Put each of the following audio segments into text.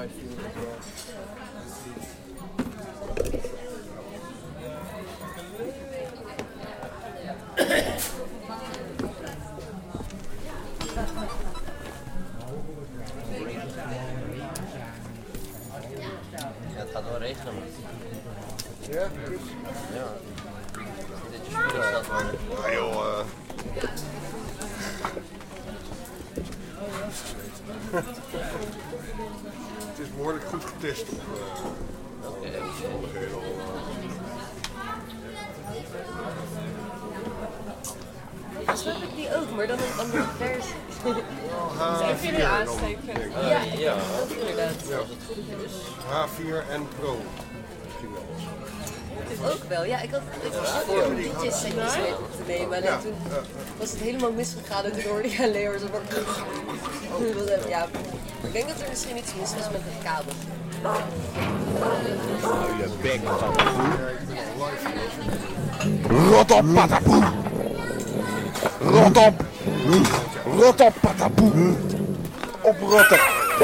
I feel as well. Ja, het gaat wel regenen. Ja? Ja. Dit is spullen staat maar. Ja joh. Het is behoorlijk goed getest op omstandigheden allemaal. Zo heb ik die ook, maar dan een andere versie. H4 Even jullie aansteken. Ja, Dat is inderdaad. als het goed is. H4 en Pro. Misschien wel. Ik ook wel. Ja, ik had voor liedjes setjes mee te nemen. Alleen toen was het helemaal misgegaan en toen hoorde ik alleen maar zo van... Ja, ik denk dat er misschien iets mis was met het kabel. Nou, je bek, rot op, patapoe! Rot op! Rot op, patapoe! Oprotten!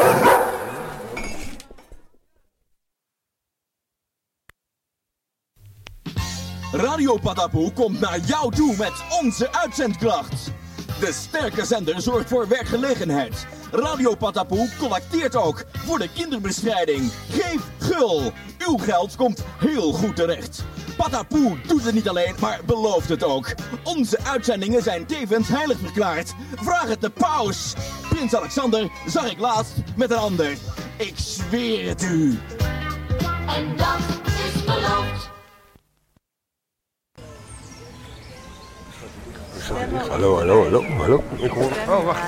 Radio Patapoe komt naar jou toe met onze uitzendkracht. De sterke zender zorgt voor werkgelegenheid. Radio Patapoe collecteert ook voor de kinderbestrijding. Geef gul. Uw geld komt heel goed terecht. Patapoe doet het niet alleen, maar belooft het ook. Onze uitzendingen zijn tevens heilig verklaard. Vraag het de paus. Prins Alexander zag ik laatst met een ander. Ik zweer het u. En dat is beloofd. Hallo. Ik hoor... Oh, wacht.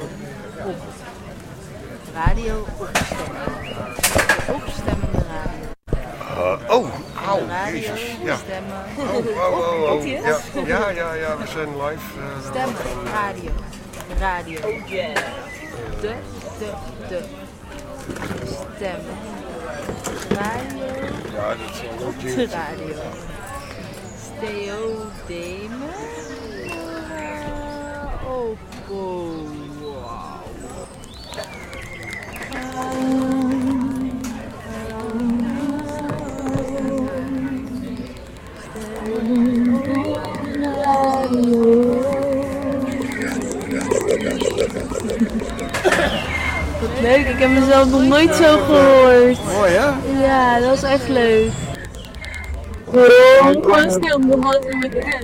Radio opstemmen. Opstemmende radio. Auw, Radio jezus. Ja. stemmen. Oh. Ja, we zijn live. Stemmen. Radio. Oh yeah. De. Stemmen. Radio. Ja, dat is wel De leuk. radio. Steodemen. Oh, wow. Wat leuk, ik heb mezelf nog nooit zo gehoord. Mooi, hè? Ja, dat was echt leuk. Gewoon stil, behalve in mijn bed.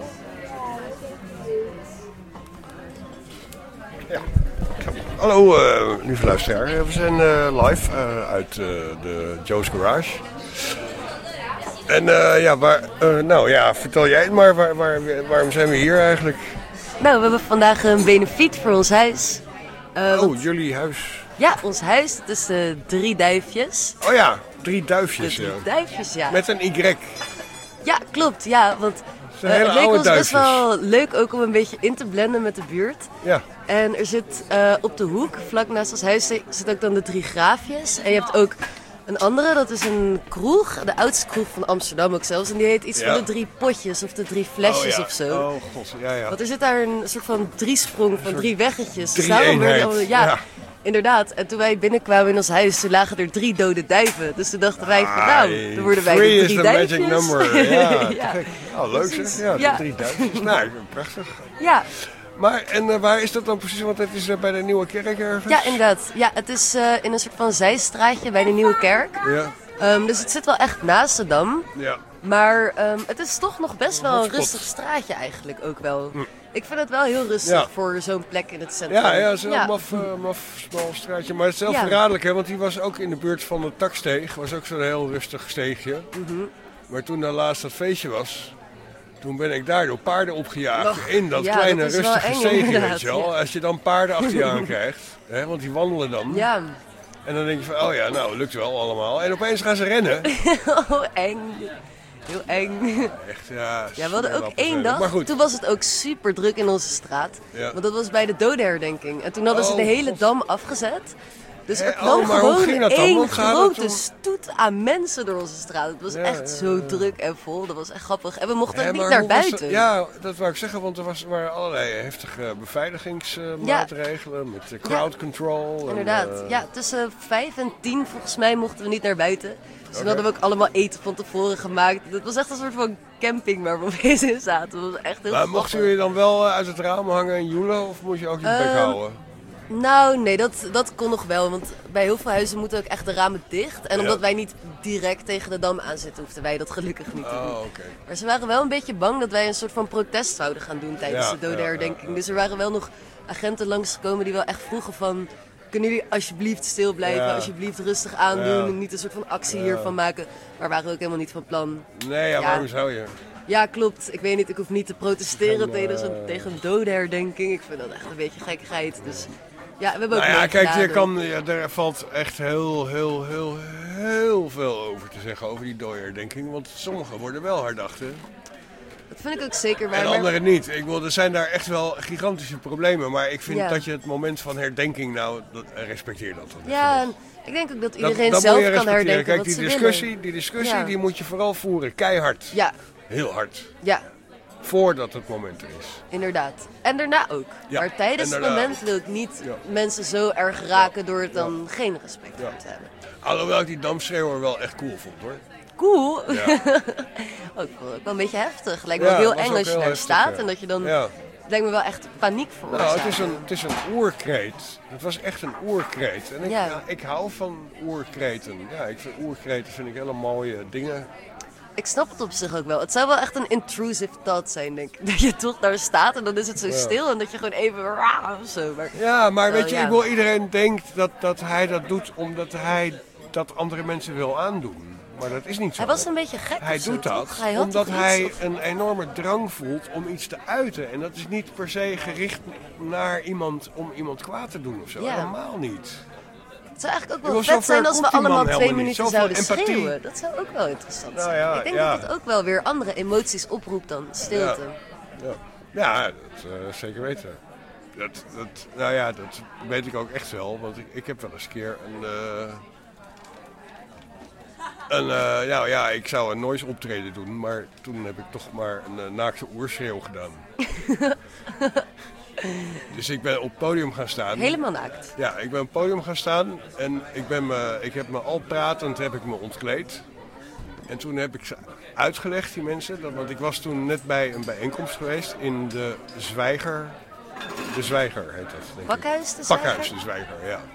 Hallo, lieve luisteraar. We zijn live uit de Joe's Garage. En vertel jij het maar. Waarom zijn we hier eigenlijk? Nou, we hebben vandaag een benefiet voor ons huis. Jullie huis. Ja, ons huis. Het is 3 duifjes. Oh ja, 3 duifjes. De 3 duifjes, ja. Met een Y. Ja, klopt. Ja, want zijn hele het leek oude ons best duifjes. wel leuk ook om een beetje in te blenden met de buurt. Ja. En er zit op de hoek, vlak naast ons huis, zit ook dan de 3 graafjes. En je hebt ook een andere, dat is een kroeg. De oudste kroeg van Amsterdam ook zelfs. En die heet iets van de 3 potjes of de 3 flesjes of zo. Oh god, ja. Want er zit daar een soort van driesprong van 3 weggetjes. 3 Samen werden eenheid. allemaal- ja, inderdaad. En toen wij binnenkwamen in ons huis, toen lagen er 3 dode duiven. Dus toen dachten wij van nou, dan worden wij Three de is 3 the duifjes. magic number. Ja, Ja. te gek. Oh, leuk Precies. zeg. Ja, Ja. 3 duifjes. Nou, prachtig. Ja. Maar, en waar is dat dan precies? Want het is bij de Nieuwe Kerk ergens? Ja, inderdaad. Ja, het is in een soort van zijstraatje bij de Nieuwe Kerk. Ja. Dus het zit wel echt naast de Dam. Ja. Maar het is toch nog best wel een Hotspot. rustig straatje eigenlijk ook wel. Ik vind het wel heel rustig voor zo'n plek in het centrum. Ja, het is een maf smal straatje. Maar het is zelf verraderlijk, hè, want die was ook in de buurt van de Taksteeg. Was ook zo'n heel rustig steegje. Maar toen daar laatst dat feestje was, toen ben ik daar door paarden opgejaagd. In dat kleine dat is wel rustige eng, steegje, inderdaad, weet je wel. ja. Als je dan paarden achter je aan krijgt, hè, want die wandelen dan. Ja. En dan denk je van, oh ja, nou, lukt wel allemaal. En opeens gaan ze rennen. Oh, eng. Heel eng. Echt, ja. Ja, we hadden ook 1 dag. Maar goed. Toen was het ook super druk in onze straat. Ja. Want dat was bij de dodenherdenking. En toen hadden ze de hele dam afgezet. Dus Hè? er kwam Oh, maar hoe gewoon ging dat dan? één Want gaat het grote om- stoet aan mensen door onze straat. Het was Ja, echt ja, zo ja. druk en vol. Dat was echt grappig. En we mochten Hè, ook niet maar naar hoe was buiten. dat? Ja, dat wou ik zeggen, want waren allerlei heftige beveiligingsmaatregelen met crowd control. Inderdaad. En, Ja, tussen 5 en 10 volgens mij mochten we niet naar buiten. Dus toen Oké. hadden we ook allemaal eten van tevoren gemaakt. Het was echt een soort van camping waar we opeens in zaten. Het was echt heel Maar grappig. mochten jullie dan wel uit het raam hangen en joelen of moest je ook je bek houden? Nou, nee, dat kon nog wel. Want bij heel veel huizen moeten ook echt de ramen dicht. En omdat wij niet direct tegen de dam aan zitten, hoefden wij dat gelukkig niet te doen. Oh, oké. Maar ze waren wel een beetje bang dat wij een soort van protest zouden gaan doen tijdens Ja, de dodenherdenking. ja, ja. Dus er waren wel nog agenten langsgekomen die wel echt vroegen van... Kunnen jullie alsjeblieft stil blijven, Ja. alsjeblieft rustig aandoen Ja. en niet een soort van actie hiervan maken. Maar waren we ook helemaal niet van plan. Nee, ja, Ja. waarom zou je? Ja, klopt. Ik weet niet, ik hoef niet te protesteren Geen, tegen een dodenherdenking. Ik vind dat echt een beetje gekkigheid. Dus ja, we hebben ook Nou ja, kijk, meegedaan. er valt echt heel veel over te zeggen over die dooierdenking. Want sommigen worden wel herdacht, hè? Dat vind ik ook zeker waar. En maar- anderen niet. Ik bedoel, er zijn daar echt wel gigantische problemen. Maar ik vind Ja. dat je het moment van herdenking, respecteer dat. Ja, en ik denk ook dat Dat iedereen moet zelf je kan respecteren. herdenken Kijk, wat die ze discussie, willen. Ja. die moet je vooral voeren. Keihard. Ja, Heel hard. ja, Voordat het moment er is. inderdaad. En daarna ook. Ja, Maar tijdens en het daarna moment ook. wil ik niet Ja. mensen zo erg raken door het dan geen respect Ja. voor te hebben. Alhoewel ik die damschreeuwer wel echt cool vond, hoor. Cool. Ja. Ook wel een beetje heftig. Lijkt me Ja, ook heel was eng ook als je heel daar heftig, staat ja. en dat je dan... Ja. Het lijkt me wel echt paniek Nou, veroorzaken. het is een oerkreet. Het was echt een oerkreet. En Ja. ik hou van oerkreten. Ja, oerkreten vind ik hele mooie dingen. Ik snap het op zich ook wel. Het zou wel echt een intrusive thought zijn, denk ik. Dat je toch daar staat en dan is het zo stil en dat je gewoon even... of zo. Maar, Ja, maar weet je, ja. ik wil iedereen denkt dat hij dat doet omdat hij dat andere mensen wil aandoen. Maar dat is niet zo. hij was een beetje gek Hij of zo, doet dat toch? Hij had omdat toch hij iets, of- een enorme drang voelt om iets te uiten. En dat is niet per se gericht naar iemand om iemand kwaad te doen of zo. Ja. Helemaal niet. Het zou eigenlijk ook Ik wel bedoel, vet zijn zover als we komt die man allemaal 2 helemaal niet. minuten Zoveel zouden empathie. schreeuwen. Dat zou ook wel interessant Nou zijn. ja, Ik denk ja. dat het ook wel weer andere emoties oproept dan stilte. Ja, dat zeker weten. Dat weet ik ook echt wel. Want ik heb wel eens een keer ik zou een noise optreden doen. Maar toen heb ik toch maar een naakte oerschreeuw gedaan. Dus ik ben op het podium gaan staan. Helemaal naakt. Ja, ik ben op het podium gaan staan en ik heb me al pratend ontkleed. En toen heb ik ze uitgelegd, die mensen, want ik was toen net bij een bijeenkomst geweest in de Zwijger. De Zwijger heet dat, denk ik. Pakhuis, de Pakhuis, Zwijger? de Zwijger, ja.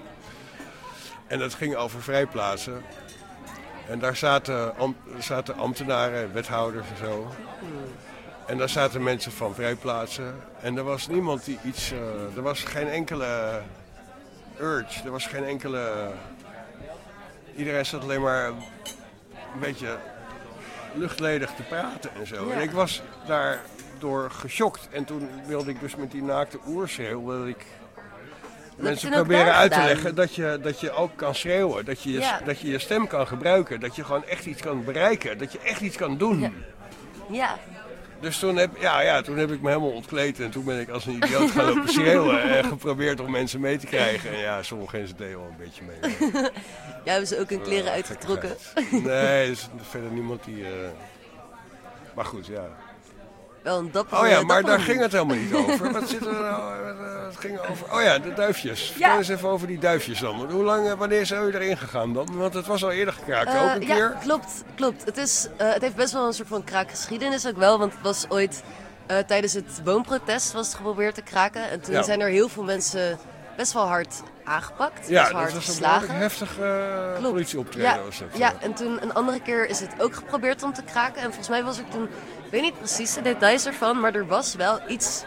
En dat ging over vrijplaatsen. En daar zaten ambtenaren, wethouders en zo. En daar zaten mensen van vrijplaatsen. En er was niemand die iets... er was geen enkele urge. Er was geen enkele... Iedereen zat alleen maar een beetje luchtledig te praten en zo. Ja. En ik was daardoor geschokt. En toen wilde ik dus met die naakte oerschreeuw... wilde ik mensen toen ook proberen daar uit te gedaan? leggen dat je ook kan schreeuwen. Dat je je stem kan gebruiken. Dat je gewoon echt iets kan bereiken. Dat je echt iets kan doen. Ja. Ja, Dus toen heb ik me helemaal ontkleed en toen ben ik als een idioot gaan lopen schreeuwen en geprobeerd om mensen mee te krijgen. En ja, sommige mensen deden wel een beetje mee. jij hebben ze ook hun kleren uitgetrokken. Nee, er is verder niemand die... Maar goed, ja. Wel een dapper. Oh ja, maar daar ging het helemaal niet over. Wat zit er nou? Het ging over... Oh ja, de duifjes. Vertel eens even over die duifjes dan. Wanneer zijn jullie erin gegaan dan? Want het was al eerder gekraakt, ook een keer. Ja, klopt. Het heeft best wel een soort van kraakgeschiedenis ook wel. Want het was ooit tijdens het woonprotest was het geprobeerd te kraken. En toen zijn er heel veel mensen best wel hard aangepakt. Ja, best wel dat hard was een geslagen. behoorlijk heftig Klopt. politieoptreden. Ja, Was dat, ja, en toen een andere keer is het ook geprobeerd om te kraken. En volgens mij was er toen, ik weet niet precies de details ervan, maar er was wel iets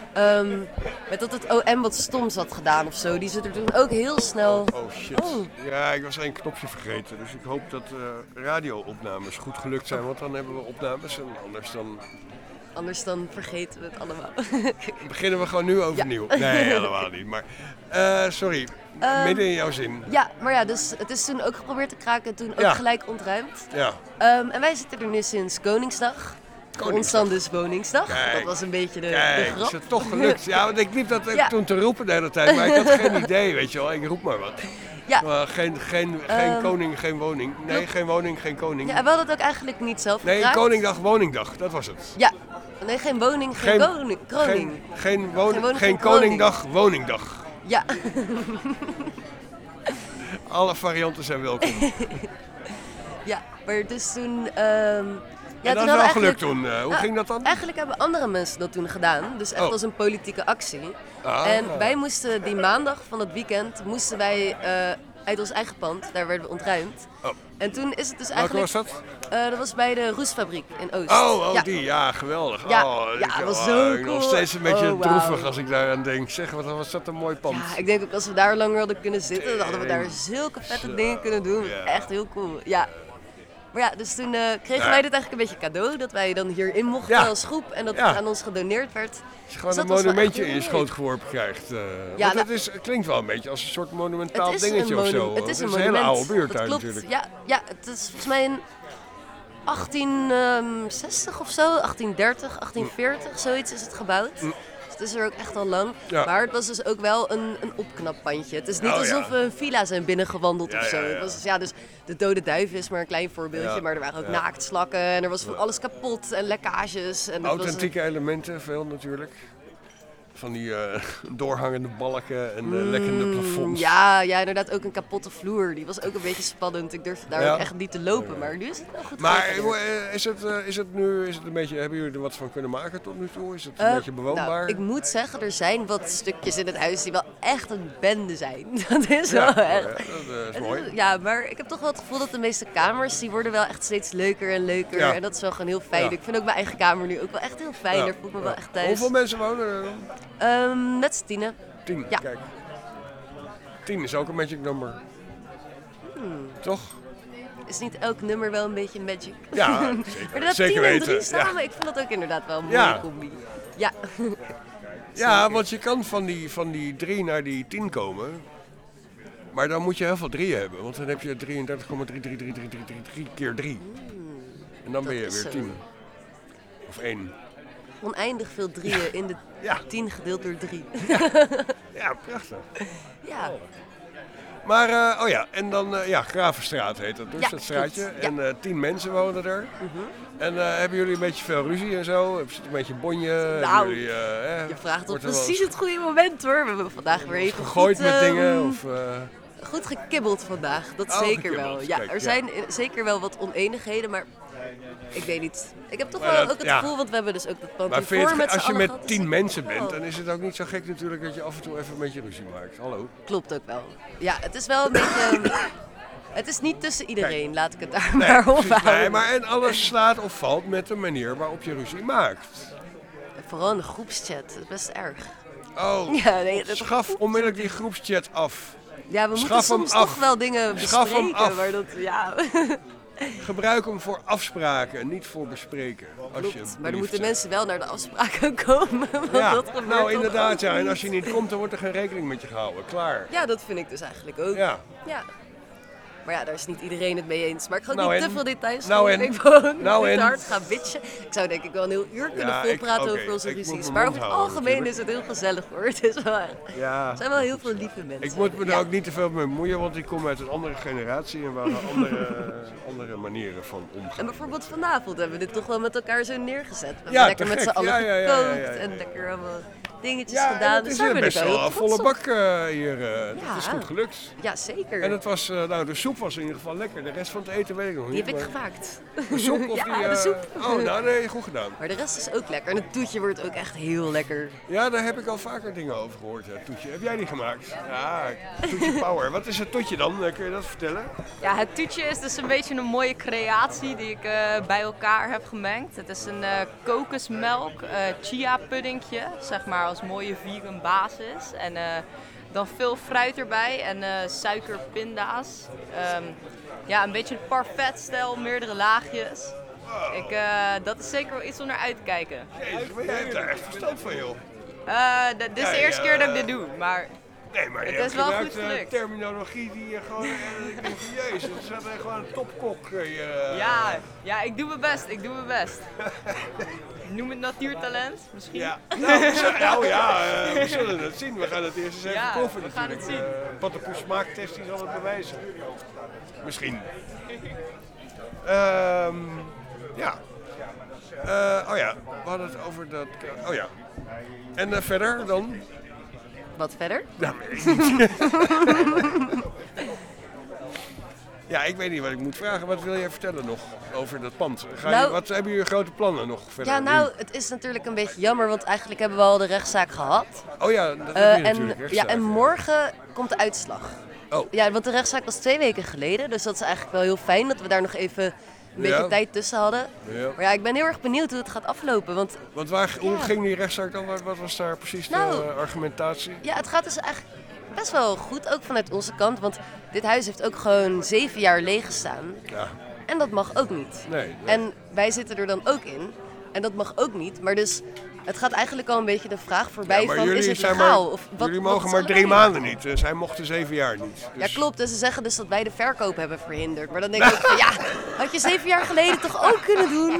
met dat het OM wat stoms had gedaan of zo. Die ze er toen ook heel snel... Oh shit. Ja, ik was één knopje vergeten. Dus ik hoop dat radio-opnames goed gelukt zijn. Want dan hebben we opnames en Anders dan vergeten we het allemaal. beginnen we gewoon nu overnieuw. Ja. Nee, helemaal niet. Maar sorry, midden in jouw zin. Ja, maar ja, dus het is toen ook geprobeerd te kraken en toen ook Ja. gelijk ontruimd. Ja. En wij zitten er nu sinds Koningsdag. Voor ons dan dus Woningsdag. Kijk, dat was een beetje de Kijk, grap. is het toch gelukt. Ja, want ik liep dat Ja. toen te roepen de hele tijd, maar ik had geen idee, weet je wel. Ik roep maar wat. Ja. Maar geen koning, geen woning. Nee, klopt. geen woning, geen koning. Ja, we hadden het ook eigenlijk niet zelf Nee, gevraagd. Koningdag, woningdag, dat was het. Ja. Nee, geen woning, geen kroning. Geen woning, geen koningdag, woningdag. Ja. Alle varianten zijn welkom. Ja, maar dus toen... Ja, dat is wel gelukt toen. Hoe ging dat dan? Eigenlijk hebben andere mensen dat toen gedaan. Dus echt als een politieke actie. Ah. En wij moesten die maandag van dat weekend... moesten wij uit ons eigen pand. Daar werden we ontruimd. Oh. En toen is het dus Welke eigenlijk... was dat? Dat was bij de roestfabriek in Oost. Ja. Ja. Die. Ja, geweldig. Ja, Oh, ja, dat was zo ik ben nog cool. steeds een beetje Oh, wauw. droevig als ik daaraan denk. Zeg, wat was dat een mooi pand. Ja, ik denk ook als we daar langer hadden kunnen zitten... dan hadden we daar zulke vette dingen kunnen doen. Ja. Echt heel cool. Ja. Maar ja, dus toen kregen wij dit eigenlijk een beetje cadeau. Dat wij dan hierin mochten Ja. als groep. En dat Ja. het aan ons gedoneerd werd. Als je Dus gewoon dat een was wel monumentje echt in je heel schoot leuk. geworpen krijgt. Ja, Want nou- het klinkt wel een beetje als een soort monumentaal Het is dingetje een of zo. het is een hele monument. oude buurt dat daar klopt. natuurlijk. Ja, het is volgens mij in 1860 of zo, 1830, 1840, zoiets is het gebouwd. Dus het is er ook echt al lang. Ja. Maar het was dus ook wel een opknappandje. Het is niet Oh, alsof ja. we een villa zijn binnengewandeld Ja, of zo. ja, ja. Het was, dus de dode duif is maar een klein voorbeeldje. Ja. Maar er waren ook Ja. naaktslakken en er was van alles kapot en lekkages. En het was Authentieke elementen, veel natuurlijk. Van die doorhangende balken en lekkende plafonds. Ja, inderdaad ook een kapotte vloer. Die was ook een beetje spannend. Ik durfde daar Ja. ook echt niet te lopen. Maar nu is het wel goed Maar geregeld. is het nu een beetje, hebben jullie er wat van kunnen maken tot nu toe? Is het een beetje bewoonbaar? Nou, ik moet zeggen, er zijn wat stukjes in het huis die wel echt een bende zijn. Dat is ja, wel echt. dat is mooi. Ja, maar ik heb toch wel het gevoel dat de meeste kamers, die worden wel echt steeds leuker en leuker. Ja. En dat is wel gewoon heel fijn. Ja. Ik vind ook mijn eigen kamer nu ook wel echt heel fijn. Ja. Daar voel ik me wel echt thuis. Hoeveel mensen wonen er dan? Net z'n tienen. 10, Ja. kijk. 10 is ook een magic number. Toch? Is niet elk nummer wel een beetje magic? Ja, Maar zeker, dat zeker 10 en 3 weten. samen, Ja. ik vind dat ook inderdaad wel een Ja. mooie combi. Ja. Ja, want je kan van die 3 naar die 10 komen. Maar dan moet je heel veel 3 hebben. Want dan heb je 33,33333 keer 3. En dan ben je is weer zo. 10. Of 1. Oneindig veel drieën in de Ja. 10 gedeeld door 3. Ja, prachtig. Ja. Maar, en dan, Gravenstraat heet dat dus, Ja, dat straatje. klopt, ja. En 10 mensen wonen er. En hebben jullie een beetje veel ruzie en zo? Heb je een beetje bonje? Nou, Hebben jullie, Je vraagt op wordt er wel precies eens het goede moment hoor. We hebben vandaag weer even gegooid goed, met dingen? Of, goed gekibbeld vandaag, dat Oh, zeker gekibbeld, wel. Ja, kijk, er ja. zijn zeker wel wat oneenigheden, maar ik weet niet. Ik heb toch Maar wel dat- ook het ja. gevoel, want we hebben dus ook dat pand maar hiervoor vind je het, met z'n als je allen met gehad, 10 dus- mensen bent, Oh, dan is het ook niet zo gek natuurlijk dat je af en toe even een beetje ruzie maakt. Hallo? Klopt ook wel. Ja, het is wel een beetje... Het is niet tussen iedereen, laat ik het daar Nee, maar op precies. houden. Nee, maar en alles slaat of valt met de manier waarop je ruzie maakt. Vooral in de groepschat, dat is best erg. Oh, Ja, nee, dat- schaf onmiddellijk die groepschat af. Ja, we Schaf moeten hem soms af. toch wel dingen Schaf hem bespreken, af. maar dat... Ja, Gebruik hem voor afspraken, niet voor bespreken. Alsjeblieft. maar dan moeten mensen wel naar de afspraken komen, want Ja, dat gebeurt nou toch inderdaad ook ja. En niet. als je niet komt, dan wordt er geen rekening met je gehouden. Klaar. Ja, dat vind ik dus eigenlijk ook. Ja. Ja. Maar ja, daar is niet iedereen het mee eens. Maar ik ga ook Nou niet en? te veel details Nou geven. en? Ik wil ook Nou niet en? hard gaan bitchen. Ik zou denk ik wel een heel uur kunnen Ja, volpraten oké, over onze ik moet ruzies. mijn Maar mond over het houden algemeen natuurlijk. is het heel gezellig hoor. Het is wel echt... Ja. Er zijn wel heel veel lieve mensen. Ik moet me er Ja. ook niet te veel mee bemoeien, want ik kom uit een andere generatie en waar andere manieren van omgaan. En bijvoorbeeld vanavond hebben we dit toch wel met elkaar zo neergezet. We hebben Ja, lekker te met z'n gek. allen Ja. gekookt en lekker allemaal dingetjes Ja, gedaan. en het Dus is daar ben best ik wel wel heel een trots volle op. bak hier. Dat Ja. is goed gelukt. Ja, zeker. En het was, de soep was in ieder geval lekker. De rest van het eten weet ik nog Die niet. heb ik maar- gemaakt. De soep of Ja, die... de soep. Oh, nou nee, goed gedaan. Maar de rest is ook lekker. En het toetje wordt ook echt heel lekker. Ja, daar heb ik al vaker dingen over gehoord. Ja, toetje. Heb jij die gemaakt? Ja, toetje power. Wat is het toetje dan? Kun je dat vertellen? Ja, het toetje is dus een beetje een mooie creatie die ik bij elkaar heb gemengd. Het is een kokosmelk chia puddingje, zeg maar als mooie vegan basis. En dan veel fruit erbij en suikerpinda's. Ja, een beetje een parfait-stijl, meerdere laagjes. Dat is zeker wel iets om naar uit te kijken. Jezus, maar jij hebt daar echt verstand van, joh. Dit is de eerste keer dat ik dit doe, maar Nee, maar je Het hebt is wel gebruikt goed gelukt. terminologie die je gewoon... ik denk van, jezus, dat is gewoon een topkok. Ja, ik doe mijn best. Noem het natuurtalent, misschien. Ja, we zullen het zien. We gaan het eerst eens even proeven we gaan natuurlijk. het zien. Patapoe smaaktest die zal het bewijzen. Misschien. We hadden het over dat... En verder dan? Wat verder? Ja, weet ik niet. Ja, ik weet niet wat ik moet vragen. Wat wil jij vertellen nog over dat pand? Wat hebben jullie grote plannen nog verder? Ja, nou, het is natuurlijk een beetje jammer, want eigenlijk hebben we al de rechtszaak gehad. Oh ja, dat heb je natuurlijk. Rechtszaak. En morgen komt de uitslag. Oh. Ja, want de rechtszaak was 2 weken geleden, dus dat is eigenlijk wel heel fijn dat we daar nog even een beetje tijd tussen hadden. Ja. Maar ja, ik ben heel erg benieuwd hoe het gaat aflopen. Want hoe ging die rechtszaak dan? Wat was daar precies de argumentatie? Ja, het gaat dus eigenlijk best wel goed, ook vanuit onze kant. Want dit huis heeft ook gewoon 7 jaar leeg gestaan. Ja. En dat mag ook niet. Nee. En wij zitten er dan ook in. En dat mag ook niet. Maar dus het gaat eigenlijk al een beetje de vraag voorbij van, is het legaal? Jullie mogen maar 3 maanden niet. Zij mochten 7 jaar niet. Dus... Ja, klopt. En ze zeggen dus dat wij de verkoop hebben verhinderd. Maar dan denk ik ook van, had je 7 jaar geleden toch ook kunnen doen?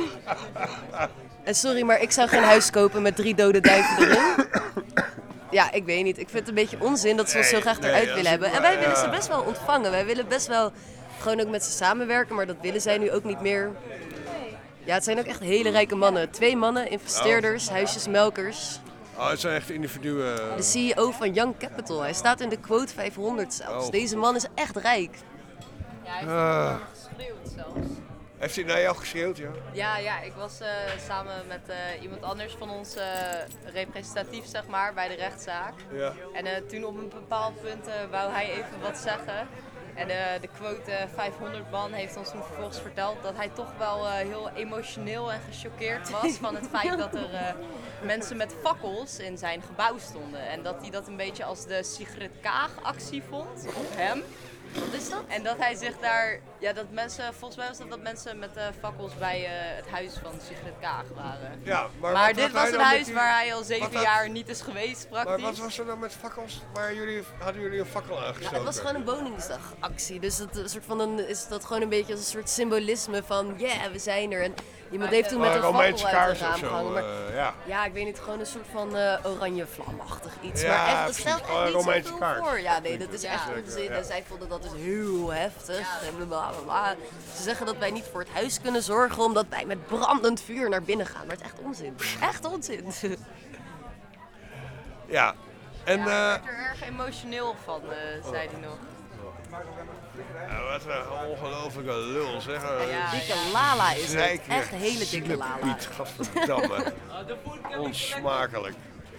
En sorry, maar ik zou geen huis kopen met 3 dode duiven erin. Ja, ik weet niet. Ik vind het een beetje onzin dat ze ons zo graag eruit willen hebben. En wij willen ze best wel ontvangen. Wij willen best wel gewoon ook met ze samenwerken, maar dat willen zij nu ook niet meer. Ja, het zijn ook echt hele rijke mannen. 2 mannen, investeerders, huisjesmelkers. Oh, het zijn echt individuen. De CEO van Young Capital. Hij staat in de quote 500 zelfs. Oh. Deze man is echt rijk. Ja, hij heeft geschreeuwd zelfs. Heeft hij naar jou geschreeuwd, ja? Ja, ik was samen met iemand anders van ons representatief, zeg maar, bij de rechtszaak. Ja. En toen op een bepaald punt wou hij even wat zeggen. En de quote 500 man heeft ons toen vervolgens verteld dat hij toch wel heel emotioneel en gechoqueerd was van het feit dat er mensen met fakkels in zijn gebouw stonden. En dat hij dat een beetje als de Sigrid Kaag actie vond op hem. Wat is dat? En dat hij zich daar, dat mensen, volgens mij was dat mensen met fakkels bij het huis van Sigrid Kaag waren. Ja, maar dit was een huis waar hij al 7 jaar niet is geweest, praktisch. Maar wat was er dan met fakkels? Hadden jullie een fakkel aangestoken? Ja, het was gewoon een Woningsdagactie. Dus is dat gewoon een beetje als een soort symbolisme van, we zijn er. En iemand heeft toen met een fakkel uit het raam gehangen. Maar, ik weet niet, gewoon een soort van oranje vlamachtig iets. Ja, maar echt, het stelt echt niet Romeinse zoveel kaart. voor. Ja, nee, dat is echt onzin. En zij vonden dat dus heel heftig. En blablabla. Ze zeggen dat wij niet voor het huis kunnen zorgen omdat wij met brandend vuur naar binnen gaan. Maar het is echt onzin. Echt onzin. Ja. En, hij werd er erg emotioneel van, zei hij nog. Wat een ongelofelijke lul, zeg. Dikke lala is het. Echt een hele dikke lala. Piet, gadverdamme. Onsmakelijk.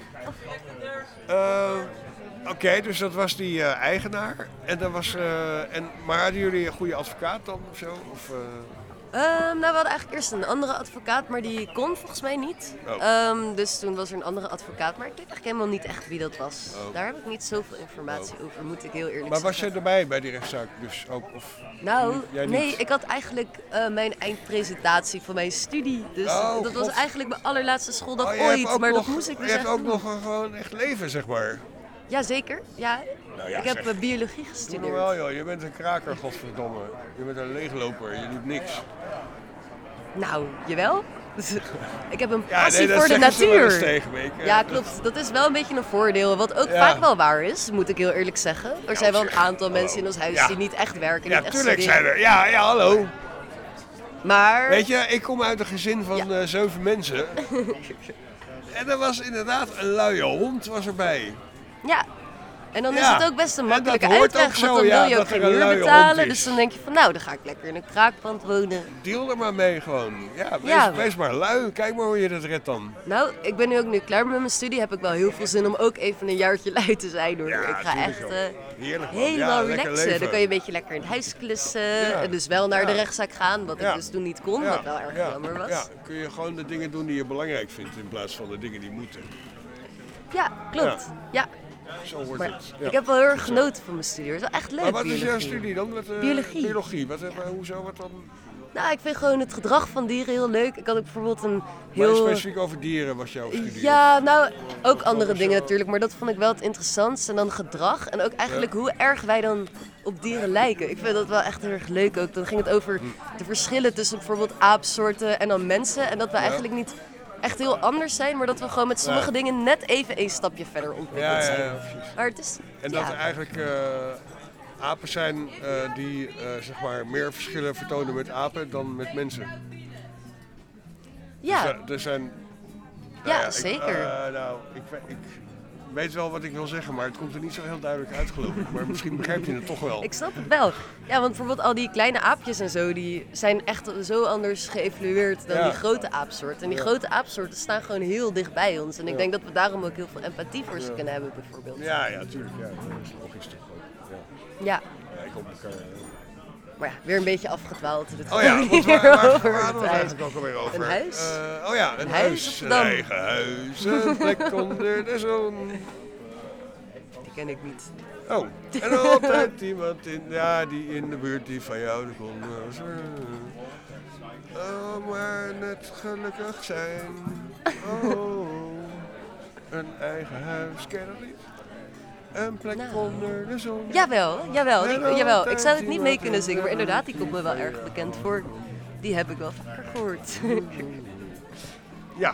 Oké, dus dat was die eigenaar. En dat was, maar hadden jullie een goede advocaat dan of zo? Of, we hadden eigenlijk eerst een andere advocaat, maar die kon volgens mij niet. Dus toen was er een andere advocaat, maar ik weet eigenlijk helemaal niet echt wie dat was. Daar heb ik niet zoveel informatie over, moet ik heel eerlijk zeggen. Maar was jij erbij bij die rechtszaak dus ook? Of nee, ik had eigenlijk mijn eindpresentatie van mijn studie. Dus dat was eigenlijk mijn allerlaatste schooldag ooit, maar dat moest ik dus je hebt echt ook nog een gewoon echt leven, zeg maar. Jazeker, ja. Nou ja, ik heb biologie Doe gestudeerd. wel joh, je bent een kraker, godverdomme. Je bent een leegloper, je doet niks. Nou, jawel. Ik heb een Ja, passie dat voor de zeggen ze wel eens natuur. tegen me. Ja, klopt. Dat is wel een beetje een voordeel. Wat ook vaak wel waar is, moet ik heel eerlijk zeggen. Er zijn wel een aantal mensen in ons huis die niet echt werken. Ja, niet echt tuurlijk studeren. zijn er. Ja, hallo. Maar... Weet je, ik kom uit een gezin van 7 mensen. En er was inderdaad een luie hond was erbij. Ja. En dan is het ook best een makkelijke dat hoort uitweg, ook zo, want dan wil je dat ook geen er een huur luie betalen. hond is. Dus dan denk je van, nou, dan ga ik lekker in een kraakpand wonen. Deal er maar mee gewoon. Wees maar lui. Kijk maar hoe je dat redt dan. Nou, ik ben nu ook nu klaar met mijn studie. Heb ik wel heel veel zin om ook even een jaartje lui te zijn hoor. Ja, ik ga echt heerlijk, man. helemaal lekker relaxen. leven. Dan kan je een beetje lekker in het huis klussen. En dus wel naar de rechtszaak gaan, wat ik dus toen niet kon, wat wel erg jammer was. Ja, kun je gewoon de dingen doen die je belangrijk vindt in plaats van de dingen die moeten. Ja, klopt. Ja. Zo wordt Maar het. Ja. ik heb wel heel erg genoten van mijn studie. Het is wel echt leuk. Maar wat is jouw biologie. studie dan? Met, Biologie. Biologie. Hoezo? Wat dan? Nou, ik vind gewoon het gedrag van dieren heel leuk. Ik had ook bijvoorbeeld een Maar heel... specifiek over dieren was jouw studie? Ja, nou, ook andere dingen natuurlijk. Maar dat vond ik wel het interessantste. En dan gedrag. En ook eigenlijk hoe erg wij dan op dieren lijken. Ik vind dat wel echt heel erg leuk ook. Dan ging het over de verschillen tussen bijvoorbeeld aapsoorten en dan mensen. En dat we eigenlijk niet echt heel anders zijn. Maar dat we gewoon met sommige dingen net even een stapje verder ontwikkeld zijn. Ja, precies. Maar het is... En dat er eigenlijk apen zijn die zeg maar meer verschillen vertonen met apen dan met mensen. Ja. Dus, er zijn... Zeker. Ik weet wel wat ik wil zeggen, maar het komt er niet zo heel duidelijk uit, geloof ik. Maar misschien begrijp je het toch wel. Ik snap het wel. Ja, want bijvoorbeeld al die kleine aapjes en zo, die zijn echt zo anders geëvolueerd dan die grote aapsoorten. En die grote aapsoorten staan gewoon heel dicht bij ons. En ik denk dat we daarom ook heel veel empathie voor ze kunnen hebben, bijvoorbeeld. Ja, tuurlijk. Ja, dat is logisch toch ook. Ja. Ja, ik hoop elkaar... Maar ja, weer een beetje afgedwaald. Oh ja, niet waar meer hadden over we het het huis. eigenlijk ook alweer over? Een huis? Een huis huis. op Een Dam. eigen huis, een plek onder de zon. Die ken ik niet. Oh, en altijd iemand die in de buurt die van jou kon. Oh, maar net gelukkig zijn. Oh, een eigen huis, ken je dat niet? Een plek onder de zon. Jawel. Ik zou het niet mee kunnen zingen, maar inderdaad, die komt me wel erg bekend voor. Die heb ik wel vaker gehoord. Ja.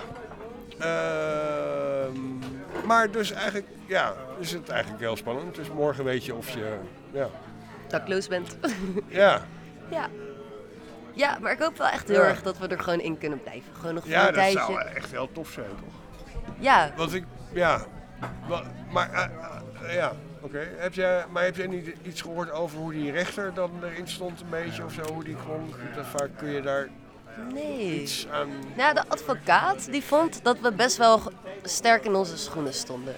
Maar dus eigenlijk, is het eigenlijk heel spannend. Dus morgen weet je of je, dakloos bent. Ja. Ja, maar ik hoop wel echt heel erg dat we er gewoon in kunnen blijven. Gewoon nog voor een dat tijdje. zou echt heel tof zijn, toch? Ja. Want oké. Heb jij niet iets gehoord over hoe die rechter dan erin stond een beetje of zo? Hoe die klonk? Vaak kun je daar iets aan... Nou, de advocaat die vond dat we best wel sterk in onze schoenen stonden.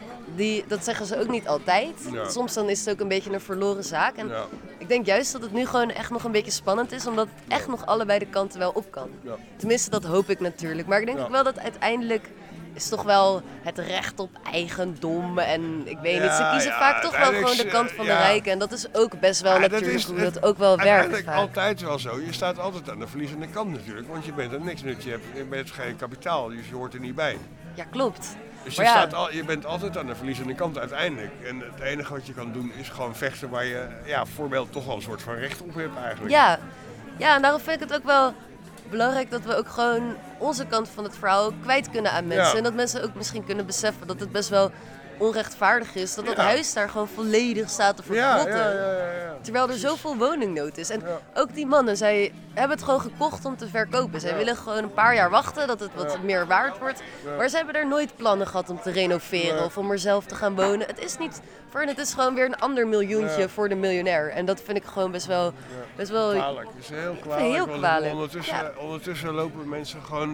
Dat zeggen ze ook niet altijd. Ja. Soms dan is het ook een beetje een verloren zaak. En ik denk juist dat het nu gewoon echt nog een beetje spannend is, omdat het echt nog allebei de kanten wel op kan. Ja. Tenminste, dat hoop ik natuurlijk. Maar ik denk ook wel dat uiteindelijk is toch wel het recht op eigendom. En ik weet niet, ze kiezen vaak toch wel gewoon de kant van de rijken. En dat is ook best wel natuurlijk hoe dat ook wel werkt. Uiteindelijk altijd wel zo. Je staat altijd aan de verliezende kant natuurlijk. Want je bent er niks nut. Je bent geen kapitaal, dus je hoort er niet bij. Ja, klopt. Dus Maar je bent altijd aan de verliezende kant uiteindelijk. En het enige wat je kan doen is gewoon vechten waar je voorbeeld toch wel een soort van recht op hebt eigenlijk. Ja, en daarom vind ik het ook wel belangrijk dat we ook gewoon onze kant van het verhaal kwijt kunnen aan mensen. Ja. En dat mensen ook misschien kunnen beseffen dat het best wel onrechtvaardig is. Dat huis daar gewoon volledig staat te verrotten. Ja. Terwijl er zoveel woningnood is. En ook die mannen, zij hebben het gewoon gekocht om te verkopen. Zij willen gewoon een paar jaar wachten dat het wat meer waard wordt. Maar ze hebben er nooit plannen gehad om te renoveren of om er zelf te gaan wonen. Het is niet voor hen, het is gewoon weer een ander miljoentje voor de miljonair. En dat vind ik gewoon best wel kwalijk. Het is heel kwalijk. Heel kwalijk. Ondertussen lopen mensen gewoon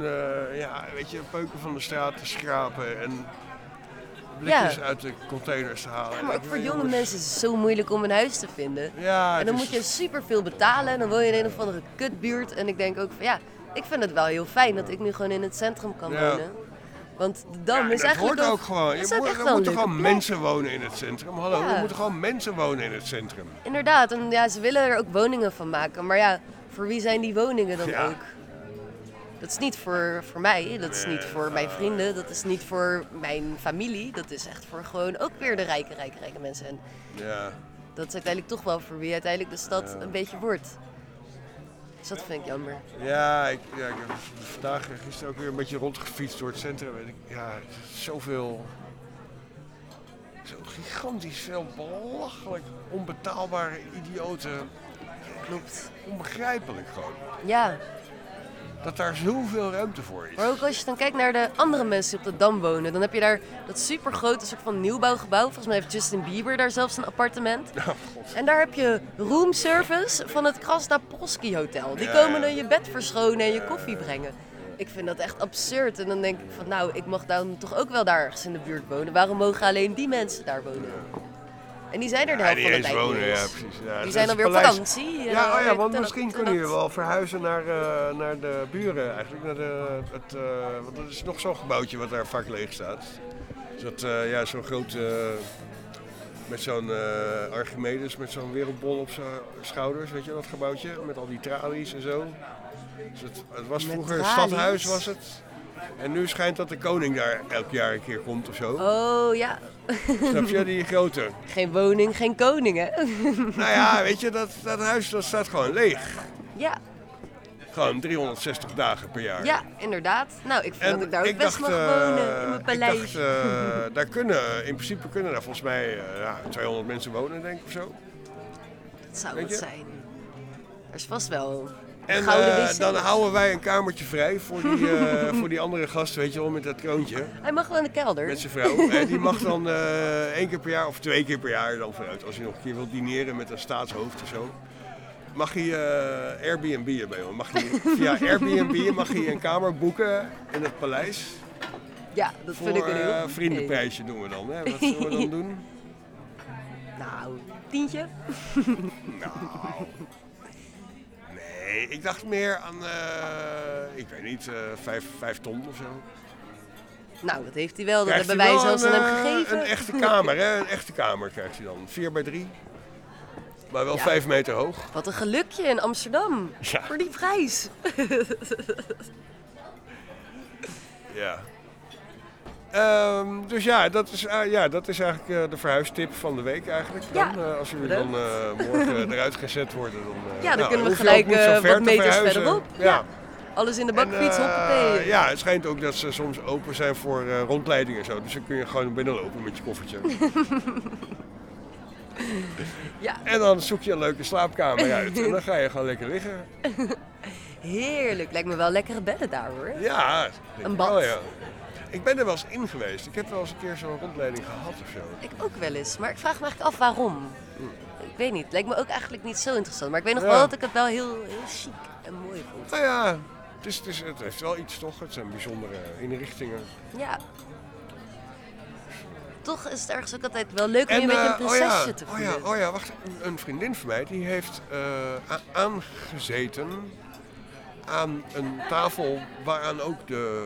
peuken van de straat te schrapen en blikjes uit de containers te halen. Ja, maar ook voor jonge mensen is het zo moeilijk om een huis te vinden. Ja, en dan moet je superveel betalen en dan woon je in een of andere kutbuurt. En ik denk ook van ik vind het wel heel fijn dat ik nu gewoon in het centrum kan wonen. Want de Dam is eigenlijk dat hoort ook gewoon. Er moeten gewoon mensen wonen in het centrum. Hallo, er moeten gewoon mensen wonen in het centrum. Inderdaad, en ze willen er ook woningen van maken. Maar voor wie zijn die woningen dan ook? Dat is niet voor mij, dat is niet voor mijn vrienden, dat is niet voor mijn familie. Dat is echt voor gewoon ook weer de rijke mensen. En dat is uiteindelijk toch wel voor wie uiteindelijk de stad een beetje wordt. Dus dat vind ik jammer. Ik heb gisteren ook weer een beetje rondgefietst door het centrum. En zoveel... Zo gigantisch veel belachelijk onbetaalbare idioten. Klopt. Onbegrijpelijk gewoon. Ja. Dat daar zoveel ruimte voor is. Maar ook als je dan kijkt naar de andere mensen die op de Dam wonen, dan heb je daar dat supergrote soort van nieuwbouwgebouw. Volgens mij heeft Justin Bieber daar zelfs een appartement. En daar heb je roomservice van het Krasnaposki Hotel. Die komen dan je bed verschonen en je koffie brengen. Ik vind dat echt absurd. En dan denk ik van ik mag dan toch ook wel daar ergens in de buurt wonen. Waarom mogen alleen die mensen daar wonen? En die zijn er de helft van de tijd wonen, niet eens. ja, precies. Ja, die zijn dan weer op vakantie. Want misschien kunnen jullie wel verhuizen naar de buren eigenlijk. Want dat is nog zo'n gebouwtje wat daar vaak leeg staat. Dus zo'n groot Met zo'n Archimedes met zo'n wereldbol op zijn schouders, weet je dat gebouwtje? Met al die tralies en zo. Dus het was Met vroeger een tralies? stadhuis was het. En nu schijnt dat de koning daar elk jaar een keer komt of zo. Oh ja, Snap je, die grote? geen woning, geen koning hè? Nou ja, weet je, dat huis dat staat gewoon leeg. Ja, Gewoon 360 dagen per jaar. ja, inderdaad. Nou, ik vind dat ik daar ook best dacht, mag wonen in mijn paleis. daar in principe kunnen daar volgens mij 200 mensen wonen, denk ik of zo. Dat zou weet het je? zijn. Er is vast wel een En gouden wc. dan houden wij een kamertje vrij voor voor die andere gast, weet je wel, met dat kroontje. Hij mag wel in de kelder. Met zijn vrouw. En die mag dan 1 keer per jaar of 2 keer per jaar dan vooruit. Als hij nog een keer wil dineren met een staatshoofd of zo. Mag hij Airbnb'en bij ons. Via Airbnb mag hij een kamer boeken in het paleis. Ja, dat vind ik een heel Voor goed vriendenprijsje doen we dan. Hè? Wat zullen we dan doen? idee. Nou, tientje. Nee, ik dacht meer aan, ik weet niet, 5 ton of zo. Nou, dat heeft hij wel. Dat Krijgt hebben hij wij wel zelfs aan hem een gegeven. echte kamer, hè? Een echte kamer krijgt hij dan. 4x3. Maar wel Ja. 5 meter hoog. Wat een gelukje in Amsterdam. Ja. Voor die prijs. Ja. Dus ja, dat is eigenlijk de verhuistip van de week eigenlijk. Dan, Ja, als jullie dan morgen eruit gezet worden, dan, Ja, dan kunnen we hoef je gelijk ook niet zo ver wat te meters verhuizen. verderop. Ja. Ja. Alles in de bakfiets, hoppatee. Ja, het schijnt ook dat ze soms open zijn voor rondleiding en zo. Dus dan kun je gewoon binnenlopen met je koffertje. Ja. En dan zoek je een leuke slaapkamer uit. En dan ga je gewoon lekker liggen. Heerlijk. Lijkt me wel lekkere bedden daar hoor. Ja, denk Een ik bad. wel, ja. Ik ben er wel eens in geweest. Ik heb wel eens een keer zo'n rondleiding gehad of zo. Ik ook wel eens. Maar ik vraag me eigenlijk af waarom. Ik weet niet. Lijkt me ook eigenlijk niet zo interessant. Maar ik weet nog Ja. wel dat ik het wel heel chic en mooi vond. Nou ja, het heeft wel iets toch. Het zijn bijzondere inrichtingen. Ja. Toch is het ergens ook altijd wel leuk om je een beetje een prinsesje te voelen. Oh ja, wacht. Een vriendin van mij die heeft aangezeten aan een tafel waaraan ook de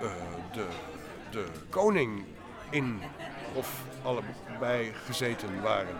koning in of allebei gezeten waren.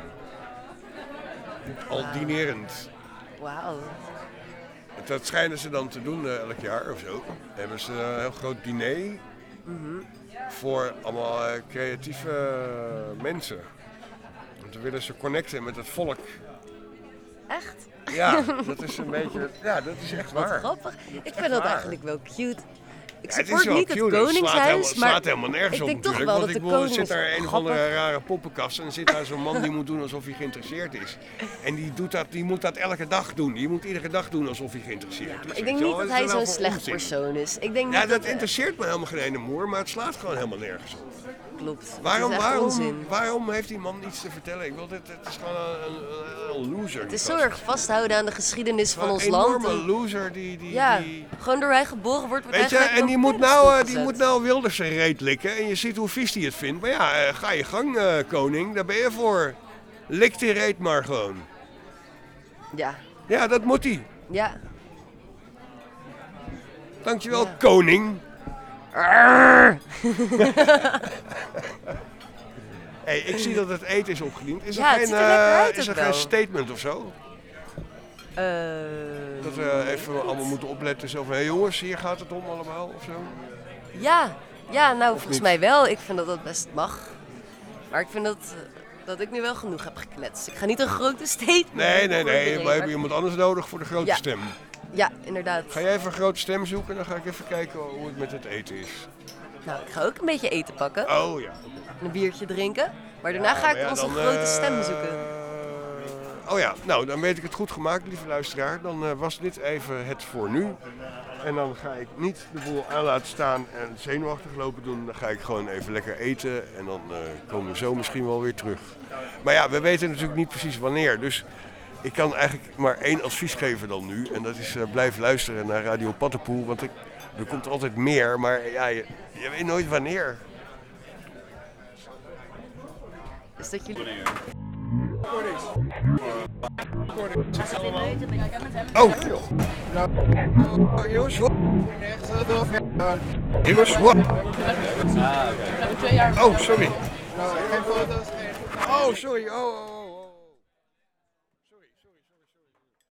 Al dinerend. Wauw. Dat schijnen ze dan te doen elk jaar of zo. Hebben ze een heel groot diner voor allemaal creatieve mensen. Want dan willen ze connecten met het volk. Echt? Ja, dat is een beetje. Ja, dat is echt Wat waar. grappig. Ik vind dat waar. eigenlijk wel cute. Ik Ja, het is support wel niet het cute. koningshuis, Het maar slaat helemaal nergens ik op denk toch natuurlijk. wel Want dat de ik bedoel, er koning zit daar is een of grappig. andere rare poppenkast en zit daar zo'n man die moet doen alsof hij geïnteresseerd is. En die moet dat elke dag doen. Die moet iedere dag doen alsof hij geïnteresseerd is. Maar ik weet denk je niet wel. dat Wat hij is er nou zo'n voor slecht onzin? persoon is. Ik denk niet Ja, dat dat interesseert me helemaal geen ene moer, maar het slaat gewoon helemaal nergens op. klopt. Het is echt onzin. Waarom heeft die man iets te vertellen? Het is gewoon een loser. Het is zo erg vasthouden aan de geschiedenis van ons een land. enorme En- loser Ja, die... gewoon door hij geboren wordt. Weet je, en die moet nou Wilders zijn reet likken en je ziet hoe vies hij het vindt. Maar ja, ga je gang, koning, daar ben je voor. Lik die reet maar gewoon. Ja, Ja, dat moet hij. ja. Dankjewel, Ja. koning. Hey, ik zie dat het eten is opgediend. Is Ja, het er ziet er lekker uit is er ook geen wel. statement of zo? Dat we even allemaal moeten opletten. Zo van, hey jongens, hier gaat het om allemaal of zo. Ja, nou volgens niet? mij wel. Ik vind dat dat best mag. Maar ik vind dat ik nu wel genoeg heb gekletst. Ik ga niet een grote statement Nee, voor iedereen, we hebben iemand anders nodig voor de grote Ja. stem. Ja, inderdaad. Ga jij even een grote stem zoeken en dan ga ik even kijken hoe het met het eten is. Nou, ik ga ook een beetje eten pakken. Oh ja. En een biertje drinken. Maar daarna ga ik onze grote stem zoeken. Oh ja, nou dan weet ik het goed gemaakt, lieve luisteraar. Dan was dit even het voor nu. En dan ga ik niet de boel aan laten staan en zenuwachtig lopen doen. Dan ga ik gewoon even lekker eten en dan komen we zo misschien wel weer terug. Maar ja, we weten natuurlijk niet precies wanneer. Dus ik kan eigenlijk maar één advies geven dan nu. En dat is blijf luisteren naar Radio Paddepoel. Want er komt altijd meer, maar ja, je weet nooit wanneer. Is dat jullie... Oh, jongens, wat? Jongens, wat? Oh, sorry. Oh, sorry. Oh.